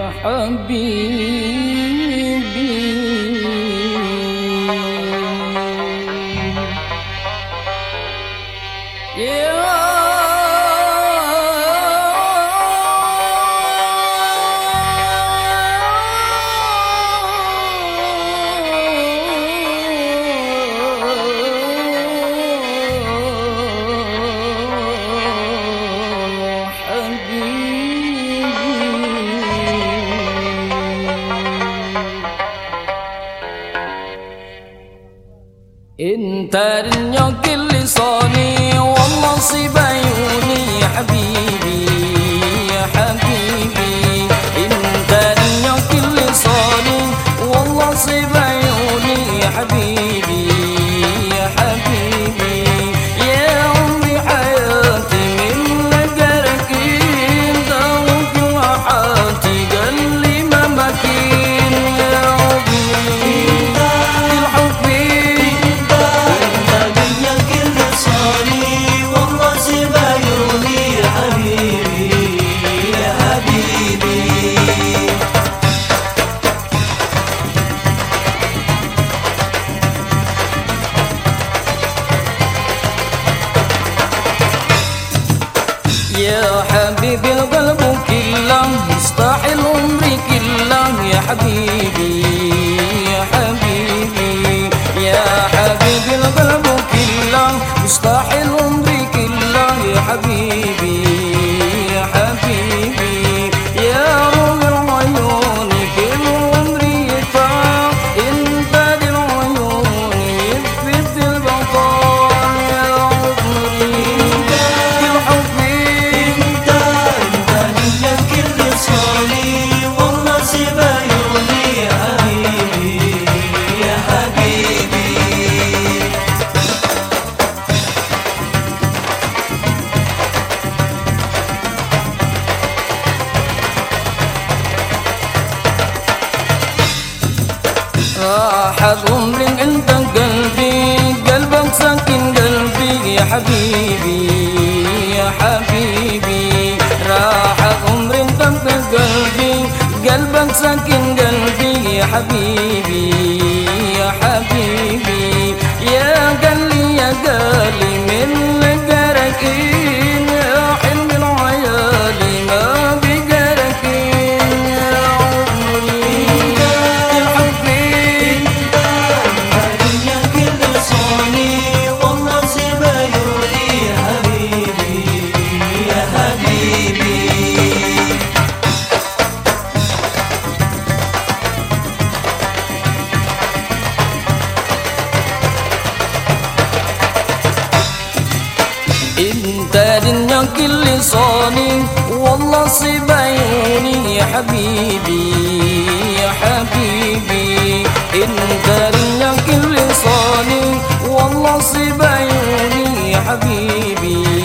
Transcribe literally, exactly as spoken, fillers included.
انت رنيك لساني والله صيب عيوني يا حبيبي يا حبيبي. انت رنيك لساني والله صيب عيوني يا حبيبي يا حبيبي. يا عمري حياتي من نجرك انت وفي وحاتي قال لي ما مكين يا عمري يا حبيبي القلب كله مستحيل عمري كله يا حبيبي يا حبيبي. يا حبيبي القلب كله مستحيل عمري كله يا حبيبي يا حبيبي. يا روح العيون كل عمري يطاع انت للعيون يفت البطال يا عمري يا حبيبي. راحت عمري انت قلبي قلبك ساكن قلبي يا حبيبي يا حبيبي. راحت عمري انت قلبي قلبك ساكن قلبي يا حبيبي يا حبيبي. يا قلي يا قلي من لقركين يا حلم العيالي ما بقركين يا عمري يا حبيبي. انت رنيك لساني والله صيب عيوني يا حبيبي يا حبيبي. انت رنيك لساني والله صيب عيوني يا حبيبي